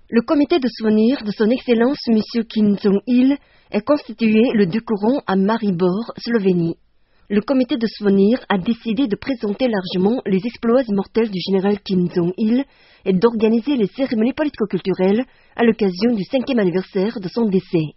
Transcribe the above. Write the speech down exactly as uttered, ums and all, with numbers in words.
Le comité de souvenir de son Excellence M. Kim Jong-il est constitué le deux courants à Maribor, Slovénie. Le comité de souvenir a décidé de présenter largement les exploits immortels du général Kim Jong-il et d'organiser les cérémonies politico-culturelles à l'occasion du cinquième anniversaire de son décès.